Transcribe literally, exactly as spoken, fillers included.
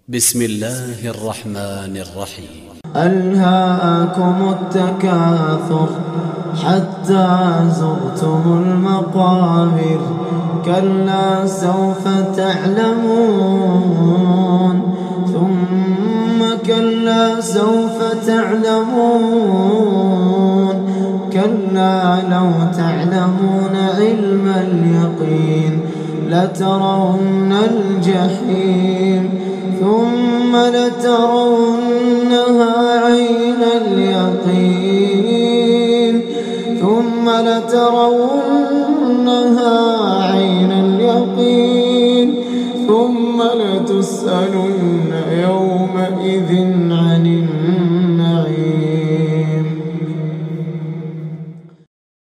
بسم الله الرحمن الرحيم. ألهاكم التكاثر حتى زرتم المقابر، كلا سوف تعلمون ثم كلا سوف تعلمون، كلا لو تعلمون علم اليقين لترون الجحيم ثم لترونها عين اليقين ثم لترونها عين اليقين ثم لتسألن